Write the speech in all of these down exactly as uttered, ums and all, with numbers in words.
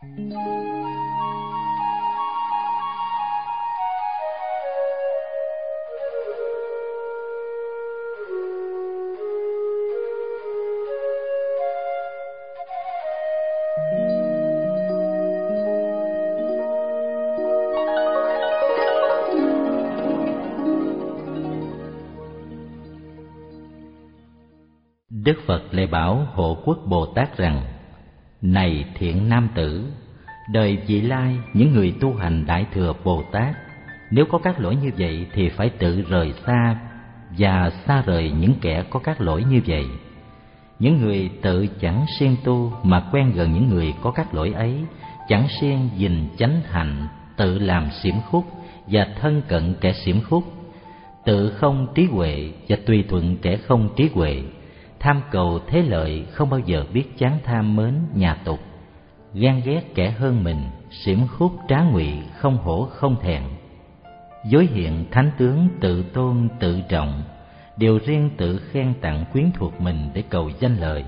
Đức Phật lại bảo Hộ Quốc Bồ Tát rằng: Này thiện nam tử, đời vị lai những người tu hành Đại Thừa Bồ Tát, nếu có các lỗi như vậy thì phải tự rời xa và xa rời những kẻ có các lỗi như vậy. Những người tự chẳng siêng tu mà quen gần những người có các lỗi ấy, chẳng siêng gìn chánh hạnh, tự làm xiểm khúc và thân cận kẻ xiểm khúc, tự không trí huệ và tùy thuận kẻ không trí huệ, tham cầu thế lợi, không bao giờ biết chán tham mến nhà tục, ghen ghét kẻ hơn mình, xiểm khúc trá ngụy, không hổ không thẹn, dối hiện thánh tướng, tự tôn tự trọng, điều riêng tự khen tặng quyến thuộc mình để cầu danh lợi.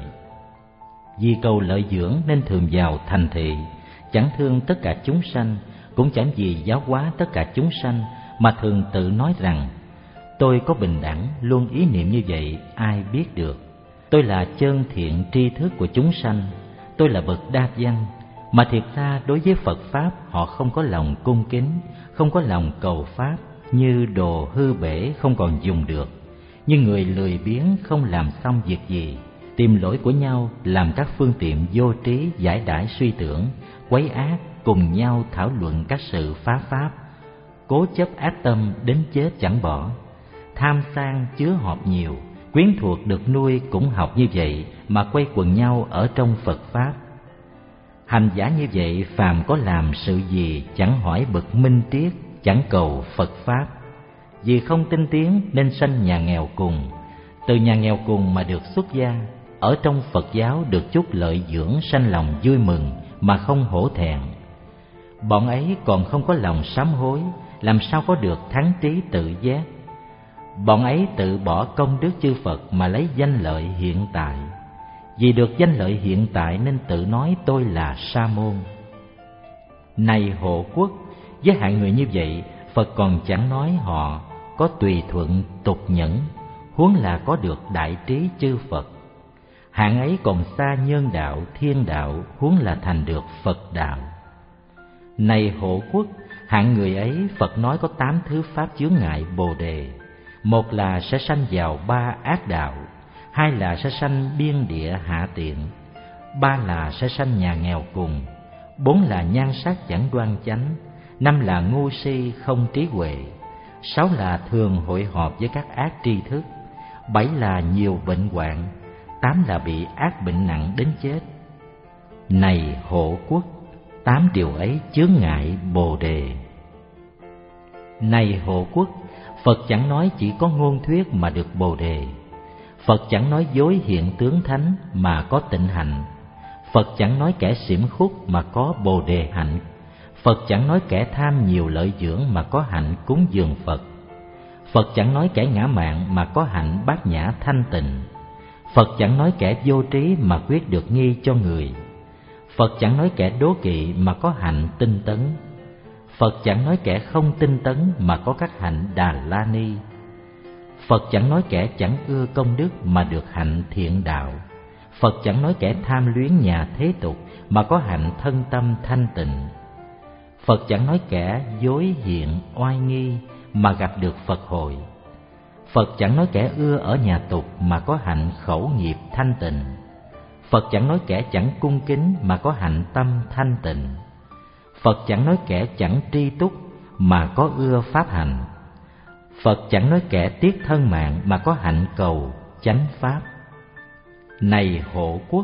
Vì cầu lợi dưỡng nên thường vào thành thị, chẳng thương tất cả chúng sanh, cũng chẳng vì giáo hóa tất cả chúng sanh mà thường tự nói rằng: Tôi có bình đẳng, luôn ý niệm như vậy, ai biết được. Tôi là chân thiện tri thức của chúng sanh, tôi là bậc đa văn. Mà thiệt ra đối với Phật Pháp họ không có lòng cung kính, không có lòng cầu Pháp, như đồ hư bể không còn dùng được, như người lười biếng không làm xong việc gì, tìm lỗi của nhau làm các phương tiện vô trí giải đãi suy tưởng, quấy ác, cùng nhau thảo luận các sự phá Pháp, cố chấp ác tâm đến chết chẳng bỏ, tham sang chứa họp nhiều, quyến thuộc được nuôi cũng học như vậy mà quay quần nhau ở trong Phật Pháp. Hành giả như vậy phàm có làm sự gì chẳng hỏi bậc minh triết, chẳng cầu Phật Pháp. Vì không tinh tiến nên sanh nhà nghèo cùng, từ nhà nghèo cùng mà được xuất gia, ở trong Phật giáo được chút lợi dưỡng sanh lòng vui mừng mà không hổ thẹn. Bọn ấy còn không có lòng sám hối, làm sao có được thắng trí tự giác. Bọn ấy tự bỏ công đức chư Phật mà lấy danh lợi hiện tại. Vì được danh lợi hiện tại nên tự nói tôi là sa môn. Này Hộ Quốc, với hạng người như vậy, Phật còn chẳng nói họ có tùy thuận tục nhẫn, huống là có được đại trí chư Phật. Hạng ấy còn xa nhân đạo, thiên đạo, huống là thành được Phật đạo. Này Hộ Quốc, hạng người ấy Phật nói có tám thứ pháp chướng ngại Bồ Đề. Một là sẽ sanh vào ba ác đạo, hai là sẽ sanh biên địa hạ tiện, ba là sẽ sanh nhà nghèo cùng, bốn là nhan sắc chẳng đoan chánh, năm là ngu si không trí huệ, sáu là thường hội họp với các ác tri thức, bảy là nhiều bệnh hoạn, tám là bị ác bệnh nặng đến chết. Này Hộ Quốc, tám điều ấy chướng ngại Bồ Đề. Này Hộ Quốc, Phật chẳng nói chỉ có ngôn thuyết mà được Bồ Đề. Phật chẳng nói dối hiện tướng thánh mà có tịnh hạnh. Phật chẳng nói kẻ xiểm khúc mà có Bồ Đề hạnh. Phật chẳng nói kẻ tham nhiều lợi dưỡng mà có hạnh cúng dường Phật. Phật chẳng nói kẻ ngã mạn mà có hạnh bát nhã thanh tịnh. Phật chẳng nói kẻ vô trí mà quyết được nghi cho người. Phật chẳng nói kẻ đố kỵ mà có hạnh tinh tấn. Phật chẳng nói kẻ không tinh tấn mà có các hạnh Đà La Ni. Phật chẳng nói kẻ chẳng ưa công đức mà được hạnh thiện đạo. Phật chẳng nói kẻ tham luyến nhà thế tục mà có hạnh thân tâm thanh tịnh. Phật chẳng nói kẻ dối hiện oai nghi mà gặp được Phật hội. Phật chẳng nói kẻ ưa ở nhà tục mà có hạnh khẩu nghiệp thanh tịnh. Phật chẳng nói kẻ chẳng cung kính mà có hạnh tâm thanh tịnh. Phật chẳng nói kẻ chẳng tri túc mà có ưa pháp hành. Phật chẳng nói kẻ tiếc thân mạng mà có hạnh cầu chánh pháp. Này Hộ Quốc,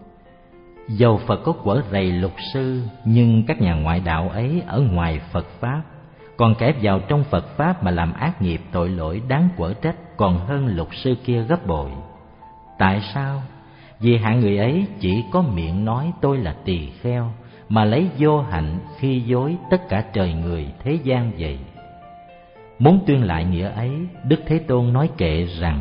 dầu Phật có quở rầy lục sư, nhưng các nhà ngoại đạo ấy ở ngoài Phật Pháp. Còn kẻ vào trong Phật Pháp mà làm ác nghiệp tội lỗi đáng quở trách còn hơn lục sư kia gấp bội. Tại sao? Vì hạng người ấy chỉ có miệng nói tôi là tỳ kheo, mà lấy vô hạnh khi dối tất cả trời người thế gian vậy. Muốn tuyên lại nghĩa ấy, Đức Thế Tôn nói kệ rằng: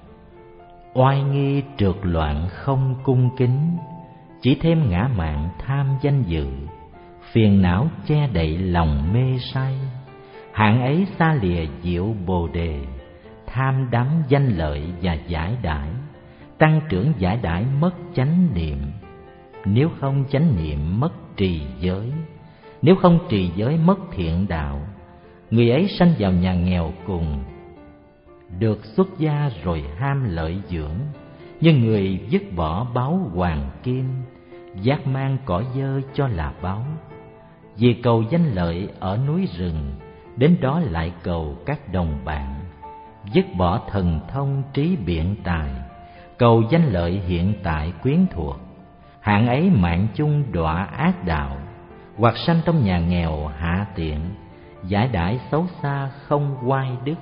oai nghi trượt loạn không cung kính, chỉ thêm ngã mạn tham danh dự, phiền não che đậy lòng mê say. Hạng ấy xa lìa diệu bồ đề, tham đắm danh lợi và giải đãi. Tăng trưởng giải đãi mất chánh niệm, nếu không chánh niệm mất trì giới, nếu không trì giới mất thiện đạo. Người ấy sanh vào nhà nghèo cùng, được xuất gia rồi ham lợi dưỡng. Nhưng người dứt bỏ báu hoàng kim, giác mang cỏ dơ cho là báu. Vì cầu danh lợi ở núi rừng, đến đó lại cầu các đồng bạn. Dứt bỏ thần thông trí biện tài, cầu danh lợi hiện tại quyến thuộc. Hạng ấy mạng chung đọa ác đạo, hoặc sanh trong nhà nghèo hạ tiện, giải đãi xấu xa không oai đức.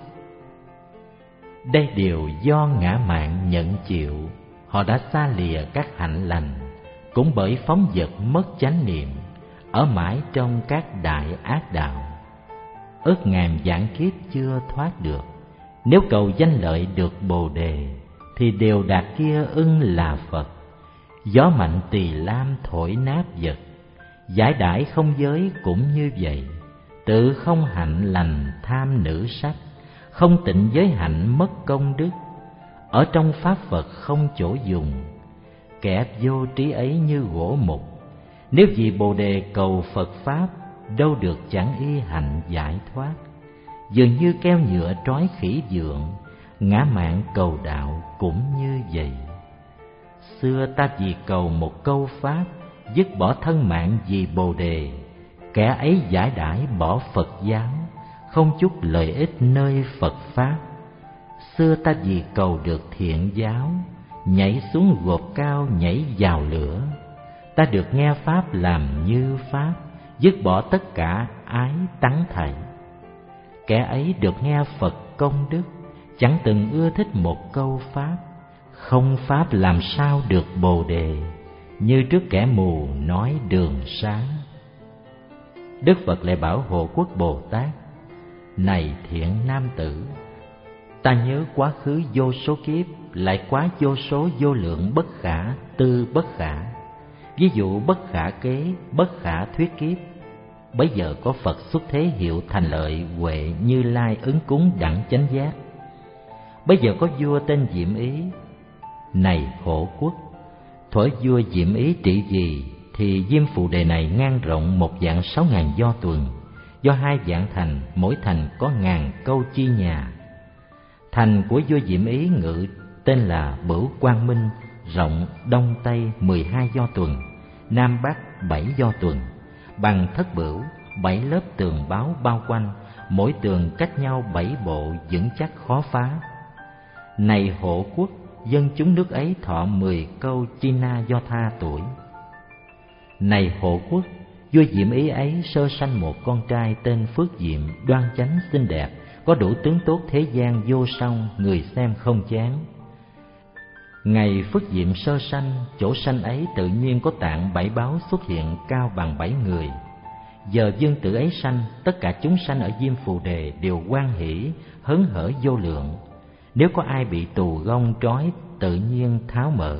Đây đều do ngã mạn nhận chịu, họ đã xa lìa các hạnh lành. Cũng bởi phóng dật mất chánh niệm, ở mãi trong các đại ác đạo. Ước ngàn vạn kiếp chưa thoát được, nếu cầu danh lợi được bồ đề, thì đều đạt kia ưng là Phật. Gió mạnh tỳ lam thổi nát vật, giải đãi không giới cũng như vậy. Tự không hạnh lành tham nữ sắc, không tịnh giới hạnh mất công đức. Ở trong pháp Phật không chỗ dùng, kẻ vô trí ấy như gỗ mục. Nếu vì bồ đề cầu Phật pháp, đâu được chẳng y hạnh giải thoát. Dường như keo nhựa trói khỉ dượng, ngã mạn cầu đạo cũng như vậy. Xưa ta vì cầu một câu pháp, dứt bỏ thân mạng vì bồ đề. Kẻ ấy giải đãi bỏ Phật giáo, không chút lợi ích nơi Phật pháp. Xưa ta vì cầu được thiện giáo, nhảy xuống gột cao nhảy vào lửa. Ta được nghe pháp làm như pháp, dứt bỏ tất cả ái tắng thảy. Kẻ ấy được nghe Phật công đức, chẳng từng ưa thích một câu pháp. Không pháp làm sao được bồ đề, như trước kẻ mù nói đường sáng. Đức Phật lại bảo Hộ Quốc Bồ Tát: này thiện nam tử, ta nhớ quá khứ vô số kiếp, lại quá vô số vô lượng bất khả tư bất khả. Ví dụ bất khả kế, bất khả thuyết kiếp. Bấy giờ có Phật xuất thế hiệu thành lợi huệ Như Lai ứng cúng đẳng chánh giác. Bấy giờ có vua tên Diệm Ý: này Hộ Quốc, thuở vua Diệm Ý trị vì, thì Diêm Phù Đề này ngang rộng một vạn sáu ngàn do tuần, do hai vạn thành, mỗi thành có ngàn câu chi nhà. Thành của vua Diệm Ý ngự tên là Bửu Quang Minh, rộng đông tây mười hai do tuần, nam bắc bảy do tuần, bằng thất bửu, bảy lớp tường báo bao quanh, mỗi tường cách nhau bảy bộ, vững chắc khó phá. Này Hộ Quốc, dân chúng nước ấy thọ mười câu chi na do tha tuổi. Này Hộ Quốc, vua Diệm Ý ấy sơ sanh một con trai tên Phước Diệm, đoan chánh xinh đẹp, có đủ tướng tốt thế gian vô song, người xem không chán. Ngày Phước Diệm sơ sanh, chỗ sanh ấy tự nhiên có tạng bảy báo xuất hiện cao bằng bảy người. Giờ vương tử ấy sanh, tất cả chúng sanh ở Diêm Phù Đề đều hoan hỷ, hớn hở vô lượng. Nếu có ai bị tù gông trói, tự nhiên tháo mở.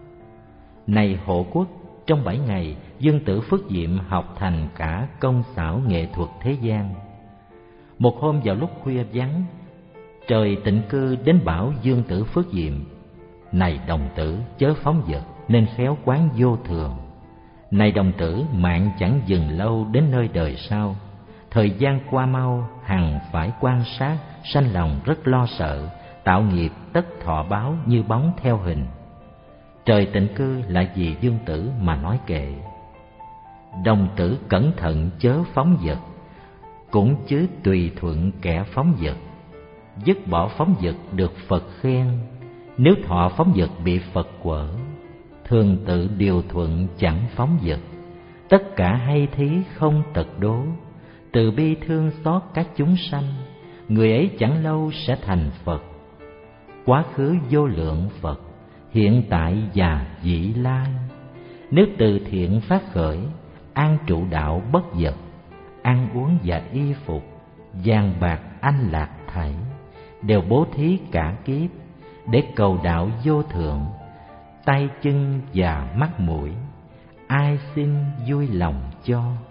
Này Hộ Quốc, trong bảy ngày, vương tử Phước Diệm học thành cả công xảo nghệ thuật thế gian. Một hôm vào lúc khuya vắng, trời tịnh cư đến bảo vương tử Phước Diệm: này đồng tử, chớ phóng dật, nên khéo quán vô thường. Này đồng tử, mạng chẳng dừng lâu đến nơi đời sau. Thời gian qua mau, hằng phải quan sát, sanh lòng rất lo sợ, tạo nghiệp tất thọ báo như bóng theo hình. Trời tịnh cư là vì vương tử mà nói kệ: đồng tử cẩn thận chớ phóng dật, cũng chứ tùy thuận kẻ phóng dật. Dứt bỏ phóng dật được Phật khen, nếu thọ phóng dật bị Phật quở. Thường tự điều thuận chẳng phóng dật, tất cả hay thí không tật đố. Từ bi thương xót các chúng sanh, người ấy chẳng lâu sẽ thành Phật. Quá khứ vô lượng Phật, hiện tại và vị lai. Nếu từ thiện phát khởi, an trụ đạo bất dật. Ăn uống và y phục, vàng bạc anh lạc thảy, đều bố thí cả kiếp, để cầu đạo vô thượng. Tay chân và mắt mũi, ai xin vui lòng cho,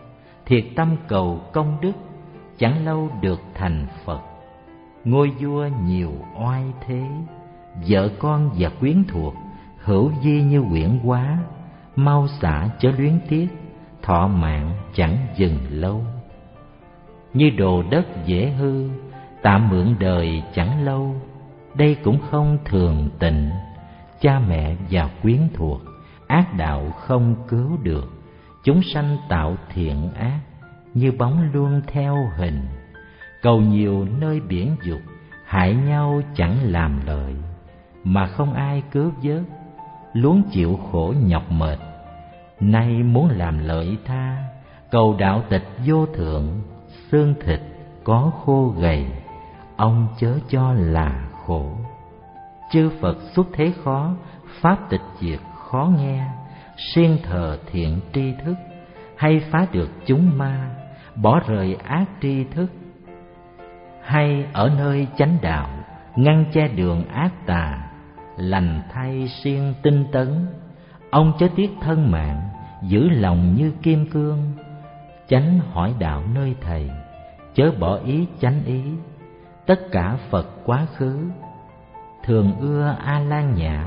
thiệt tâm cầu công đức, chẳng lâu được thành Phật. Ngôi vua nhiều oai thế, vợ con và quyến thuộc, hữu vi như quyển hóa, mau xả chớ luyến tiếc, thọ mạng chẳng dừng lâu. Như đồ đất dễ hư, tạm mượn đời chẳng lâu, đây cũng không thường tịnh. Cha mẹ và quyến thuộc, ác đạo không cứu được, chúng sanh tạo thiện ác, như bóng luôn theo hình. Cầu nhiều nơi biển dục, hại nhau chẳng làm lợi, mà không ai cứu vớt, luống chịu khổ nhọc mệt. Nay muốn làm lợi tha, cầu đạo tịch vô thượng, xương thịt có khô gầy, ông chớ cho là khổ. Chư Phật xuất thế khó, pháp tịch diệt khó nghe, siêng thờ thiện tri thức, hay phá được chúng ma, bỏ rời ác tri thức. Hay ở nơi chánh đạo, ngăn che đường ác tà, lành thay siêng tinh tấn, ông chớ tiếc thân mạng, giữ lòng như kim cương. Chánh hỏi đạo nơi thầy, chớ bỏ ý chánh ý, tất cả Phật quá khứ, thường ưa A Lan Nhã.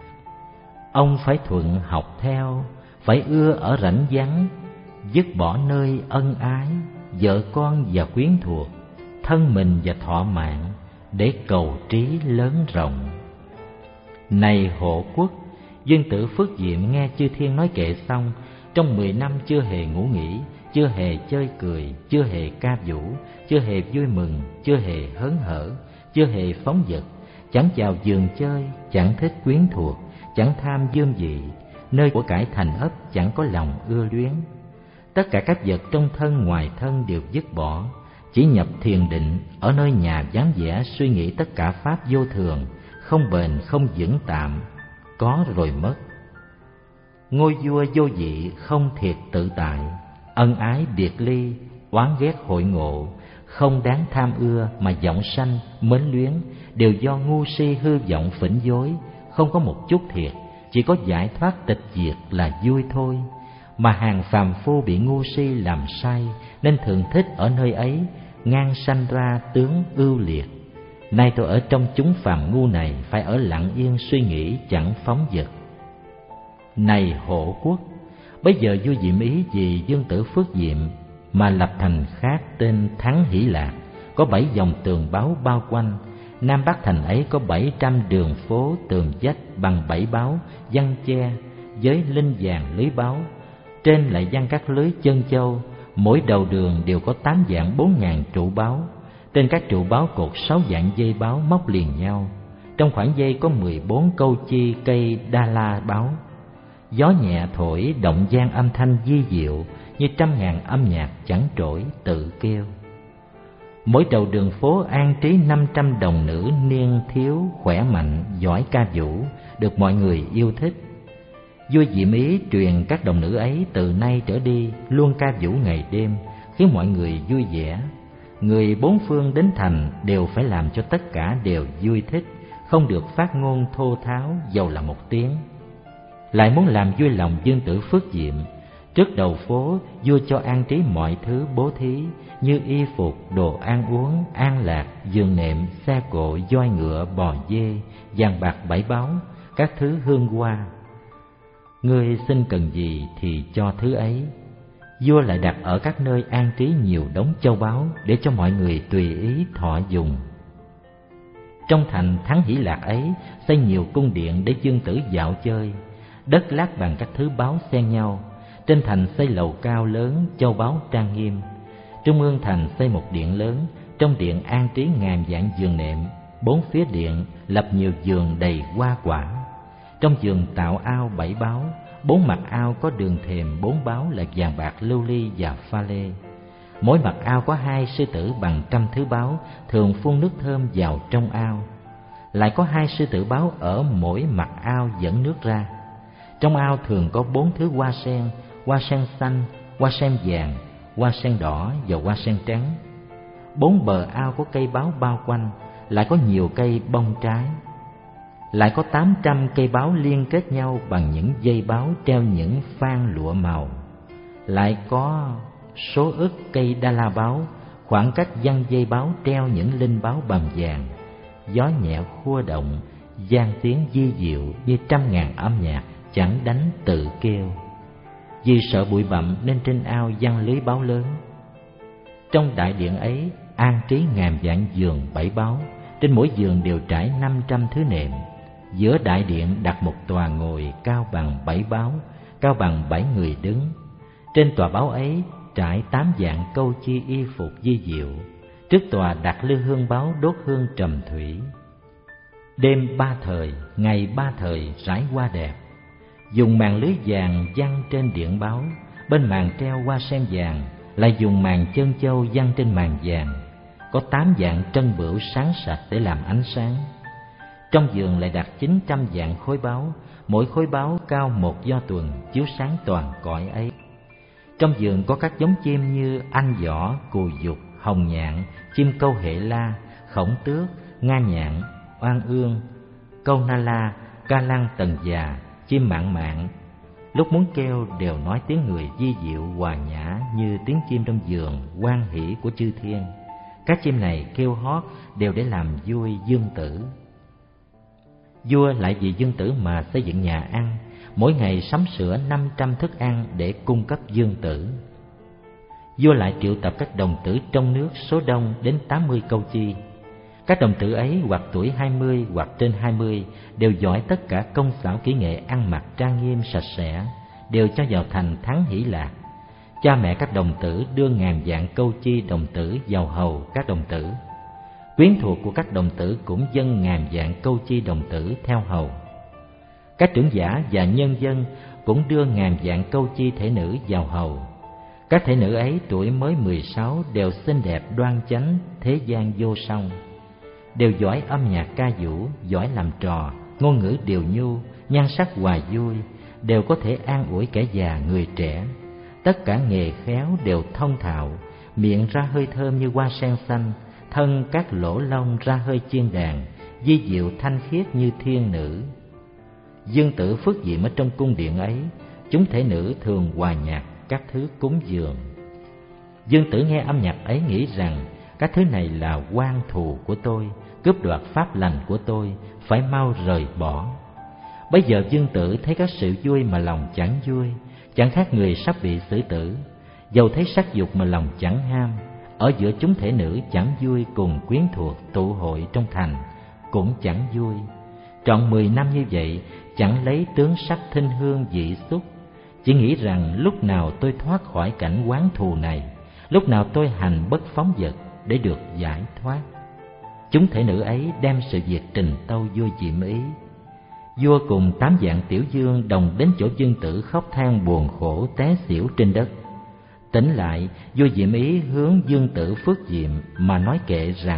Ông phải thuận học theo, phải ưa ở rảnh vắng, dứt bỏ nơi ân ái, vợ con và quyến thuộc, thân mình và thọ mạng, để cầu trí lớn rộng. Này hộ quốc, Dương Tử Phước Diệm nghe chư thiên nói kệ xong, trong mười năm chưa hề ngủ nghỉ, chưa hề chơi cười, chưa hề ca vũ, chưa hề vui mừng, chưa hề hớn hở, chưa hề phóng dật, chẳng chào giường chơi, chẳng thích quyến thuộc, chẳng tham dương vị, nơi của cải thành ấp chẳng có lòng ưa luyến. Tất cả các vật trong thân ngoài thân đều dứt bỏ, chỉ nhập thiền định, ở nơi nhà vắng vẻ suy nghĩ tất cả pháp vô thường, không bền không vững tạm, có rồi mất. Ngôi vua vô vị không thiệt tự tại, ân ái biệt ly, oán ghét hội ngộ, không đáng tham ưa mà vọng sanh mến luyến, đều do ngu si hư vọng phỉnh dối, không có một chút thiệt, chỉ có giải thoát tịch diệt là vui thôi. Mà hàng phàm phu bị ngu si làm sai, nên thường thích ở nơi ấy, ngang sanh ra tướng ưu liệt. Nay tôi ở trong chúng phàm ngu này, phải ở lặng yên suy nghĩ, chẳng phóng dật. Này hộ quốc, bây giờ vua Diệm Ý vì Dương Tử Phước Diệm mà lập thành khác tên Thắng Hỷ Lạc, có bảy dòng tường báo bao quanh. Nam Bắc thành ấy có bảy trăm đường phố tường vách bằng bảy báo giăng che với linh vàng lưới báo, trên lại giăng các lưới chân châu. Mỗi đầu đường đều có tám dạng bốn ngàn trụ báo, trên các trụ báo cột sáu dạng dây báo móc liền nhau. Trong khoảng dây có mười bốn câu chi cây đa la báo. Gió nhẹ thổi động gian âm thanh vi diệu, như trăm ngàn âm nhạc chẳng trỗi tự kêu. Mỗi đầu đường phố an trí năm trăm đồng nữ niên thiếu, khỏe mạnh, giỏi ca vũ, được mọi người yêu thích. Vua Diệm Ý truyền các đồng nữ ấy từ nay trở đi luôn ca vũ ngày đêm, khiến mọi người vui vẻ. Người bốn phương đến thành đều phải làm cho tất cả đều vui thích, không được phát ngôn thô tháo dầu là một tiếng. Lại muốn làm vui lòng Dương Tử Phước Diệm, trước đầu phố vua cho an trí mọi thứ bố thí, như y phục, đồ ăn uống, an lạc, giường nệm, xe cộ, voi ngựa, bò dê, vàng bạc bảy báu, các thứ hương hoa. Ngươi xin cần gì thì cho thứ ấy. Vua lại đặt ở các nơi an trí nhiều đống châu báu, để cho mọi người tùy ý thọ dùng. Trong thành Thắng Hỷ Lạc ấy xây nhiều cung điện để Dương Tử dạo chơi, đất lát bằng các thứ báu xen nhau. Trên thành xây lầu cao lớn, châu báu trang nghiêm. Trung ương thành xây một điện lớn, trong điện an trí ngàn vạn giường nệm, bốn phía điện lập nhiều giường đầy hoa quả. Trong giường tạo ao bảy báo, bốn mặt ao có đường thềm bốn báo là vàng bạc lưu ly và pha lê. Mỗi mặt ao có hai sư tử bằng trăm thứ báo, thường phun nước thơm vào trong ao. Lại có hai sư tử báo ở mỗi mặt ao dẫn nước ra. Trong ao thường có bốn thứ hoa sen, hoa sen xanh, hoa sen vàng, hoa sen đỏ và hoa sen trắng. Bốn bờ ao có cây báo bao quanh, lại có nhiều cây bông trái. Lại có tám trăm cây báo liên kết nhau bằng những dây báo treo những phan lụa màu. Lại có số ức cây đa la báo, khoảng cách giăng dây báo treo những linh báo bằng vàng. Gió nhẹ khua động, gian tiếng di diệu như trăm ngàn âm nhạc chẳng đánh tự kêu. Vì sợ bụi bặm nên trên ao giăng lưới báo lớn. Trong đại điện ấy an trí ngàn vạn giường bảy báo, trên mỗi giường đều trải năm trăm thứ nệm. Giữa đại điện đặt một tòa ngồi cao bằng bảy báo, cao bằng bảy người đứng. Trên tòa báo ấy trải tám dạng câu chi y phục di diệu. Trước tòa đặt lư hương báo đốt hương trầm thủy. Đêm ba thời, ngày ba thời rải hoa đẹp. Dùng màn lưới vàng giăng trên điện báo, bên màn treo hoa sen vàng, lại dùng màn chân châu giăng trên màn vàng. Có tám dạng trân bửu sáng sạch để làm ánh sáng. Trong giường lại đặt chín trăm dạng khối báo, mỗi khối báo cao một do tuần, chiếu sáng toàn cõi ấy. Trong giường có các giống chim như anh giỏ, cù dục, hồng nhạn, chim câu hệ la, khổng tước, nga nhạn, oan ương, câu na la, ca lăng tần già, chim mạn mạn. Lúc muốn kêu đều nói tiếng người di diệu hòa nhã như tiếng chim trong vườn hoan hỷ của chư thiên. Các chim này kêu hót đều để làm vui dương tử. Vua lại vì dương tử mà xây dựng nhà ăn, mỗi ngày sắm sửa năm trăm thức ăn để cung cấp dương tử. Vua lại triệu tập các đồng tử trong nước số đông đến tám mươi câu chi. Các đồng tử ấy hoặc tuổi hai mươi hoặc trên hai mươi, đều giỏi tất cả công xảo kỹ nghệ ăn mặc trang nghiêm sạch sẽ, đều cho vào thành Thắng Hỷ Lạc. Cha mẹ các đồng tử đưa ngàn vạn câu chi đồng tử vào hầu các đồng tử. Quyến thuộc của các đồng tử cũng dâng ngàn vạn câu chi đồng tử theo hầu. Các trưởng giả và nhân dân cũng đưa ngàn vạn câu chi thể nữ vào hầu. Các thể nữ ấy tuổi mới mười sáu đều xinh đẹp đoan chánh, thế gian vô song. Đều giỏi âm nhạc ca vũ, giỏi làm trò, ngôn ngữ điều nhu, nhan sắc hòa vui, đều có thể an ủi kẻ già người trẻ. Tất cả nghề khéo đều thông thạo, miệng ra hơi thơm như hoa sen xanh, thân các lỗ lông ra hơi chiên đàn, di diệu thanh khiết như thiên nữ. Dương tử phước diệm ở trong cung điện ấy, chúng thể nữ thường hòa nhạc các thứ cúng dường. Dương tử nghe âm nhạc ấy nghĩ rằng các thứ này là oan thù của tôi, cướp đoạt pháp lành của tôi, phải mau rời bỏ. Bây giờ Dương tử thấy các sự vui mà lòng chẳng vui, chẳng khác người sắp bị xử tử. Dầu thấy sắc dục mà lòng chẳng ham, ở giữa chúng thể nữ chẳng vui cùng quyến thuộc tụ hội trong thành, cũng chẳng vui. Trọn mười năm như vậy, chẳng lấy tướng sắc thinh hương dị xúc, chỉ nghĩ rằng lúc nào tôi thoát khỏi cảnh oán thù này, lúc nào tôi hành bất phóng dật để được giải thoát. Chúng thể nữ ấy đem sự việc trình tâu vua Diệm Ý. Vua cùng tám vạn tiểu dương đồng đến chỗ Dương tử khóc than buồn khổ té xỉu trên đất. Tỉnh lại, vua Diệm Ý hướng Dương tử phước diệm mà nói kệ rằng: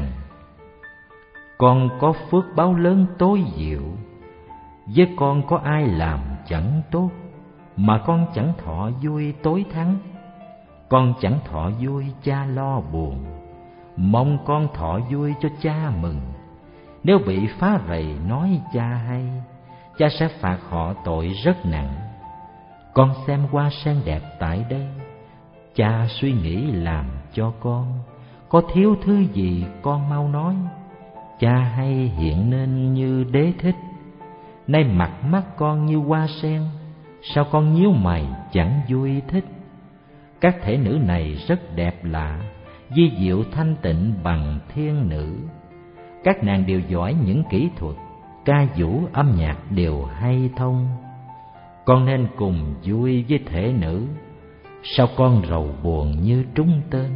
con có phước báo lớn tối diệu, với con có ai làm chẳng tốt, mà con chẳng thọ vui tối thắng. Con chẳng thọ vui cha lo buồn, mong con thọ vui cho cha mừng. Nếu bị phá rầy nói cha hay, cha sẽ phạt họ tội rất nặng. Con xem hoa sen đẹp tại đây, cha suy nghĩ làm cho con. Có thiếu thứ gì con mau nói, cha hay hiện nên như đế thích. Nay mặt mắt con như hoa sen, sao con nhíu mày chẳng vui thích. Các thể nữ này rất đẹp lạ, di diệu thanh tịnh bằng thiên nữ. Các nàng đều giỏi những kỹ thuật, ca vũ âm nhạc đều hay thông. Con nên cùng vui với thể nữ, sao con rầu buồn như trúng tên.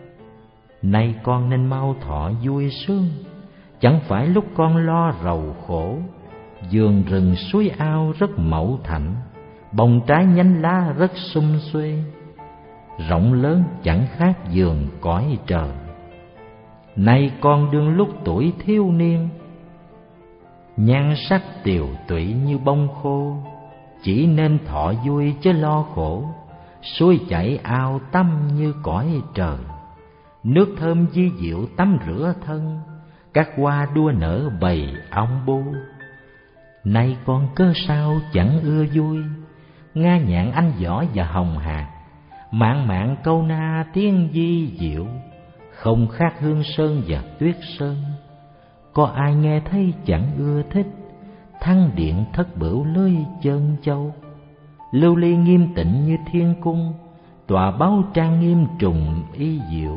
Nay con nên mau thọ vui sướng, chẳng phải lúc con lo rầu khổ. Vườn rừng suối ao rất mậu thạnh, bồng trái nhánh lá rất sum xuê. Rộng lớn chẳng khác vườn cõi trời. Nay con đương lúc tuổi thiếu niên, nhan sắc tiều tụy như bông khô. Chỉ nên thọ vui chứ lo khổ, suối chảy ao tắm như cõi trời. Nước thơm di diệu tắm rửa thân, các hoa đua nở bầy ong bu. Nay con cớ sao chẳng ưa vui, nga nhạn anh võ và hồng hạc. Mạn mạn câu na tiếng di diệu, không khác hương sơn và tuyết sơn. Có ai nghe thấy chẳng ưa thích, thăng điện thất bửu lưới chân châu. Lưu ly nghiêm tịnh như thiên cung, tòa báu trang nghiêm trùng y diệu.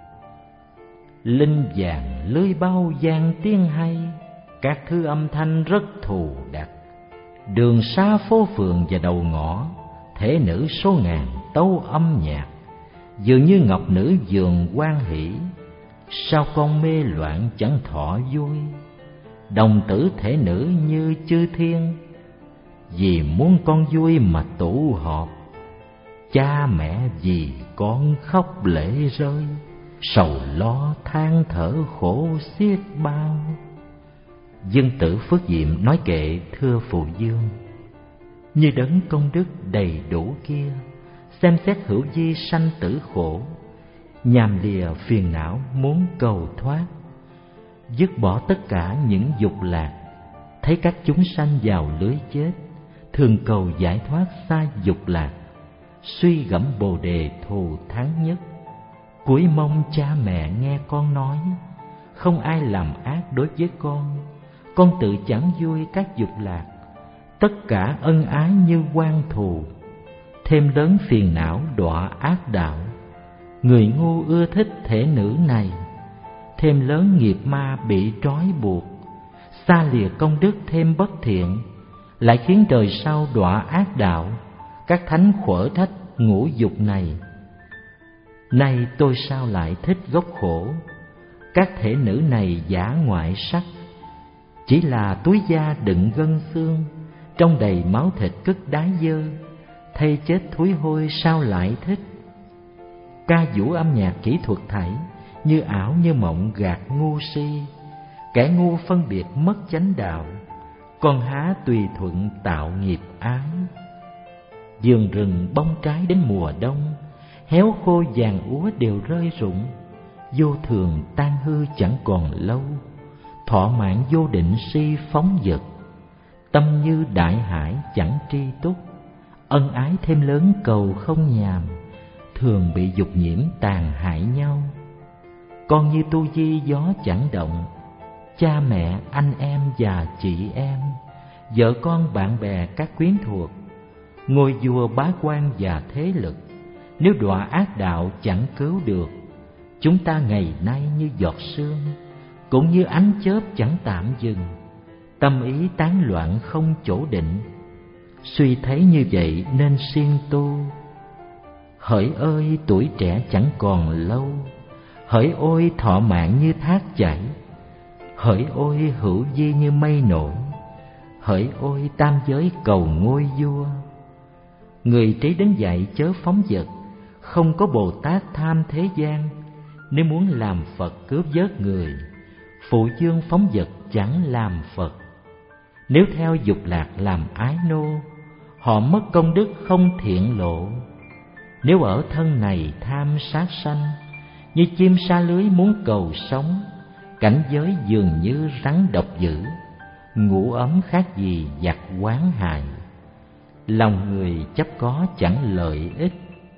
Linh vàng lưới bao gian tiếng hay, các thứ âm thanh rất thù đặc. Đường xa phố phường và đầu ngõ, thể nữ số ngàn tấu âm nhạc. Dường như ngọc nữ giường hoan hỷ, sao con mê loạn chẳng thọ vui. Đồng tử thể nữ như chư thiên, vì muốn con vui mà tụ họp. Cha mẹ vì con khóc lệ rơi, sầu lo than thở khổ xiết bao. Dân tử Phước Diệm nói kệ thưa Phụ Dương: như đấng công đức đầy đủ kia, xem xét hữu vi sanh tử khổ, nhàm lìa phiền não muốn cầu thoát. Dứt bỏ tất cả những dục lạc, thấy các chúng sanh vào lưới chết, thường cầu giải thoát xa dục lạc. Suy gẫm Bồ đề thù thắng nhất, cúi mong cha mẹ nghe con nói. Không ai làm ác đối với con, con tự chẳng vui các dục lạc. Tất cả ân ái như oan thù, thêm lớn phiền não đọa ác đạo. Người ngu ưa thích thể nữ này, thêm lớn nghiệp ma bị trói buộc. Xa lìa công đức thêm bất thiện, lại khiến đời sau đọa ác đạo. Các thánh khuở trách ngũ dục này, nay tôi sao lại thích gốc khổ. Các thể nữ này giả ngoại sắc, chỉ là túi da đựng gân xương, trong đầy máu thịt cất đái dơ. Thay chết thúi hôi sao lại thích. Ca vũ âm nhạc kỹ thuật thảy, như ảo như mộng gạt ngu si. Kẻ ngu phân biệt mất chánh đạo, con há tùy thuận tạo nghiệp ái. Vườn rừng bông trái đến mùa đông, héo khô vàng úa đều rơi rụng. Vô thường tan hư chẳng còn lâu, thọ mạng vô định si phóng dật. Tâm như đại hải chẳng tri túc, ân ái thêm lớn cầu không nhàm. Thường bị dục nhiễm tàn hại nhau. Con như tu di gió chẳng động, cha mẹ anh em và chị em, vợ con bạn bè các quyến thuộc, ngôi vua bá quan và thế lực. Nếu đọa ác đạo chẳng cứu được, chúng ta ngày nay như giọt sương, cũng như ánh chớp chẳng tạm dừng. Tâm ý tán loạn không chỗ định, suy thấy như vậy nên siêng tu. Hỡi ơi tuổi trẻ chẳng còn lâu, hỡi ôi thọ mạng như thác chảy. Hỡi ôi hữu vi như mây nổi, hỡi ôi tam giới cầu ngôi vua. Người trí đến dạy chớ phóng dật, không có Bồ Tát tham thế gian. Nếu muốn làm Phật cướp vớt người, phụ dương phóng dật chẳng làm Phật. Nếu theo dục lạc làm ái nô, họ mất công đức không thiện lộ. Nếu ở thân này tham sát sanh, như chim sa lưới muốn cầu sống. Cảnh giới dường như rắn độc dữ, ngủ ấm khác gì giặc quán hại. Lòng người chấp có chẳng lợi ích,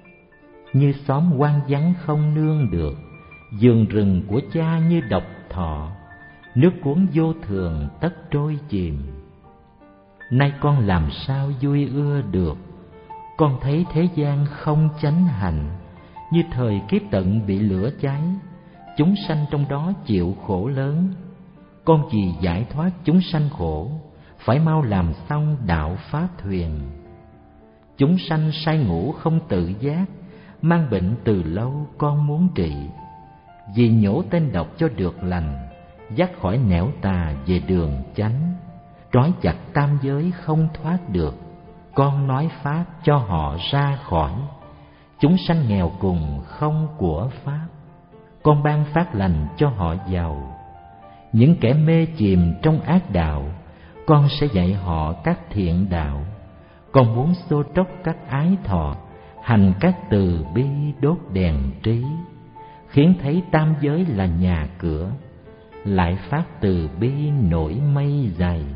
như xóm hoang vắng không nương được. Vườn rừng của cha như độc thọ, nước cuốn vô thường tất trôi chìm. Nay con làm sao vui ưa được, con thấy thế gian không chánh hành. Như thời kiếp tận bị lửa cháy, chúng sanh trong đó chịu khổ lớn. Con vì giải thoát chúng sanh khổ, phải mau làm xong đạo pháp thuyền. Chúng sanh say ngủ không tự giác, mang bệnh từ lâu con muốn trị. Vì nhổ tên độc cho được lành, dắt khỏi nẻo tà về đường chánh. Trói chặt tam giới không thoát được, con nói pháp cho họ ra khỏi. Chúng sanh nghèo cùng không của pháp, con ban phát lành cho họ giàu. Những kẻ mê chìm trong ác đạo, con sẽ dạy họ các thiện đạo. Con muốn xô tróc các ái thọ, hành các từ bi đốt đèn trí. Khiến thấy tam giới là nhà cửa, lại phát từ bi nổi mây dày.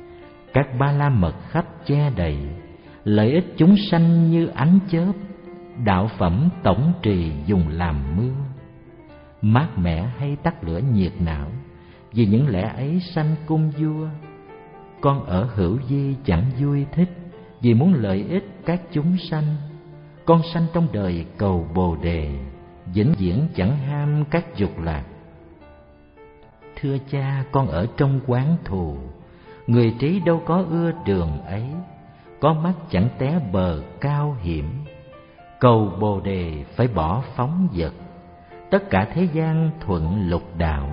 Các ba la mật khách che đầy, lợi ích chúng sanh như ánh chớp. đạo phẩm tổng trì dùng làm mưa. Mát mẻ hay tắt lửa nhiệt não, vì những lẽ ấy sanh cung vua. Con ở hữu vi chẳng vui thích, vì muốn lợi ích các chúng sanh. Con sanh trong đời cầu Bồ Đề, vĩnh viễn chẳng ham các dục lạc. Thưa cha, con ở trong quán thù, người trí đâu có ưa đường ấy. Có mắt chẳng té bờ cao hiểm, cầu Bồ Đề phải bỏ phóng vật. Tất cả thế gian thuận lục đạo,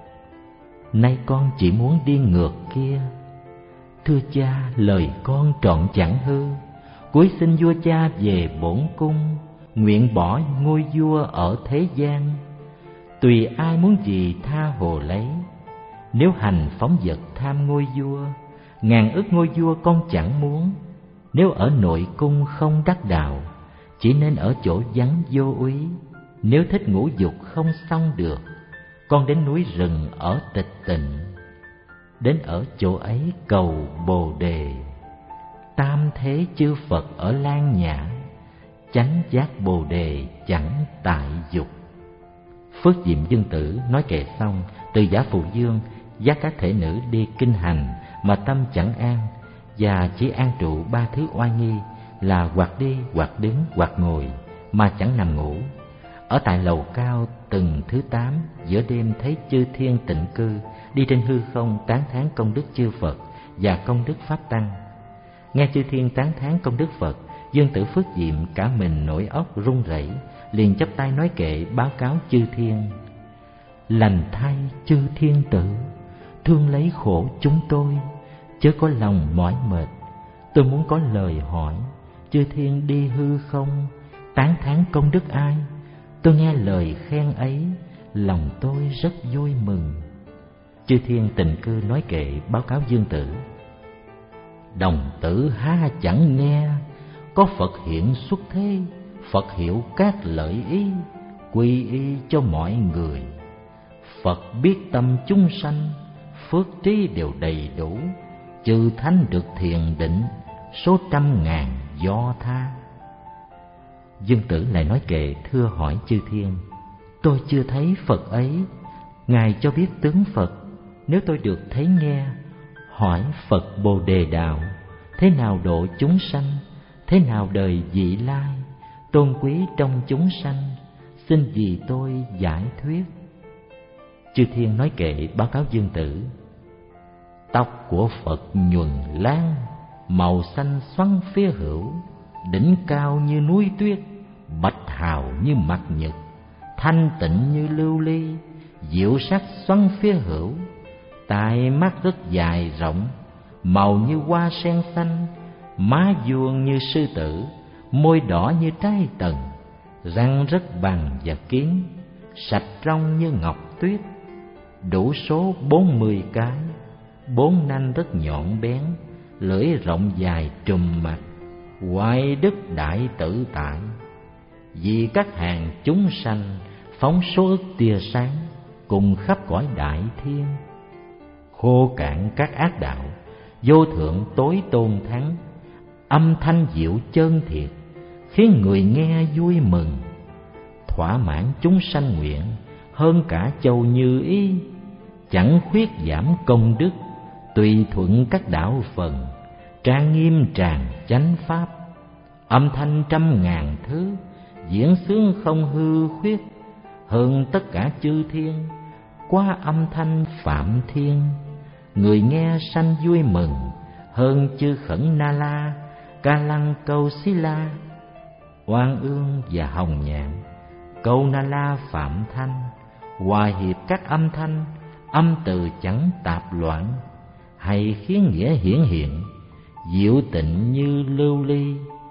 nay con chỉ muốn đi ngược kia. Thưa cha, lời con trọn chẳng hư, cúi xin vua cha về bổn cung, nguyện bỏ ngôi vua ở thế gian. Tùy ai muốn gì tha hồ lấy, nếu hành phóng vật tham ngôi vua, ngàn ức ngôi vua con chẳng muốn. Nếu ở nội cung không đắc đạo, chỉ nên ở chỗ vắng vô úy. Nếu thích ngũ dục không xong được, con đến núi rừng ở tịch tịnh, đến ở chỗ ấy cầu Bồ Đề. Tam thế chư Phật ở Lan Nhã, chánh giác Bồ Đề chẳng tại dục. Phước Diệm Dương Tử nói kệ xong, từ giả Phụ Dương dắt các thể nữ đi kinh hành mà tâm chẳng an, và chỉ an trụ ba thứ oai nghi là hoặc đi, hoặc đứng, hoặc ngồi, mà chẳng nằm ngủ. Ở tại lầu cao tầng thứ tám, giữa đêm thấy chư thiên tịnh cư đi trên hư không tán thán công đức chư Phật và công đức Pháp Tăng. Nghe chư thiên tán thán công đức Phật, Dương Tử Phước Diệm cả mình nổi óc run rẩy, liền chắp tay nói kệ báo cáo chư thiên: lành thay chư thiên tử, thương lấy khổ chúng tôi, chớ có lòng mỏi mệt. Tôi muốn có lời hỏi, chư thiên đi hư không tán thán công đức ai? Tôi nghe lời khen ấy, lòng tôi rất vui mừng. Chư thiên tịnh cư nói kệ báo cáo Dương Tử: đồng tử há chẳng nghe, có Phật hiện xuất thế, Phật hiểu các lợi ý, quy y cho mọi người. Phật biết tâm chúng sanh, phước trí đều đầy đủ, chư thánh được thiền định, số trăm ngàn do tha. Dương Tử lại nói kệ thưa hỏi chư thiên: tôi chưa thấy Phật ấy, Ngài cho biết tướng Phật, nếu tôi được thấy nghe. Hỏi Phật Bồ Đề đạo, thế nào độ chúng sanh, thế nào đời vị lai, tôn quý trong chúng sanh, xin vì tôi giải thuyết. Chư thiên nói kệ báo cáo Dương Tử: tóc của Phật nhuần lan, màu xanh xoắn phía hữu, đỉnh cao như núi tuyết, bạch hào như mặt nhật, thanh tịnh như lưu ly, diệu sắc xoắn phía hữu. Tai mắt rất dài rộng, màu như hoa sen xanh, má vuông như sư tử, môi đỏ như trái tần, răng rất bằng và kiến, sạch trong như ngọc tuyết, đủ số bốn mươi cái, bốn nanh rất nhọn bén, lưỡi rộng dài trùm mặt, hoại đức đại tự tại. Vì các hàng chúng sanh phóng số ức tia sáng, cùng khắp cõi đại thiên. Khô cạn các ác đạo, vô thượng tối tôn thắng, âm thanh diệu chân thiệt, khiến người nghe vui mừng. Thỏa mãn chúng sanh nguyện, hơn cả châu Như Ý, chẳng khuyết giảm công đức, tùy thuận các đạo phần, trang nghiêm tràn chánh pháp. Âm thanh trăm ngàn thứ, diễn xướng không hư khuyết, hơn tất cả chư thiên, qua âm thanh phạm thiên. Người nghe sanh vui mừng, hơn chư Khẩn Na La, Ca Lăng Câu Xí La, Oan Ương và Hồng Nhạn. Câu Na La phạm thanh, hòa hiệp các âm thanh, âm từ chẳng tạp loạn, hay khiến nghĩa hiển hiện, diệu tịnh như lưu ly.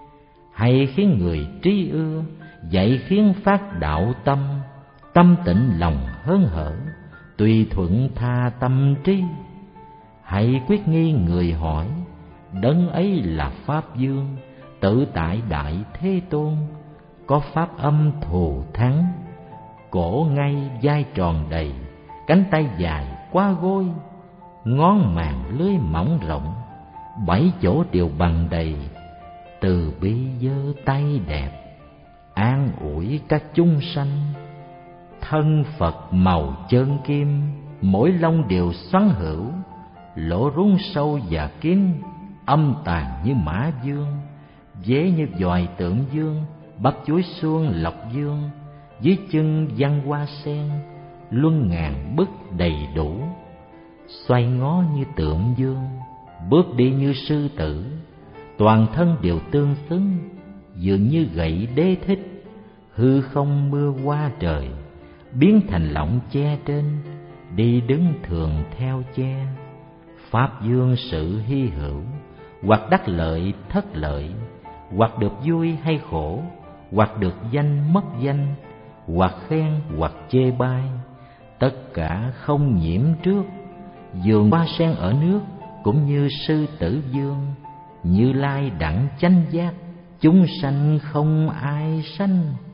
Hay khiến người trí ưa, dạy khiến phát đạo tâm, tâm tịnh lòng hớn hở, tùy thuận tha tâm trí. Hãy quyết nghi người hỏi, đấng ấy là Pháp Dương, tự tại Đại Thế Tôn, có pháp âm thù thắng, cổ ngay vai tròn đầy, cánh tay dài qua gối, ngón màng lưới mỏng rộng, bảy chỗ đều bằng đầy, từ bi giơ tay đẹp. an ủi các chúng sanh. Thân Phật màu chơn kim, mỗi lông đều xoắn hữu, lỗ rúng sâu và kín, âm tàn như mã vương, vế như vòi tượng dương, bắp chuối xuông lộc dương, dưới chân văn hoa sen, luân ngàn bức đầy đủ. Xoay ngó như tượng dương, bước đi như sư tử, toàn thân đều tương xứng, dường như gậy đế thích. Hư không mưa qua trời, biến thành lọng che trên, đi đứng thường theo che. Pháp dương sự hy hữu, hoặc đắc lợi thất lợi, hoặc được vui hay khổ, hoặc được danh mất danh, hoặc khen hoặc chê bai, tất cả không nhiễm trước. Vườn hoa sen ở nước cũng như sư tử vương, Như Lai đẳng chánh giác, chúng sanh không ai sanh.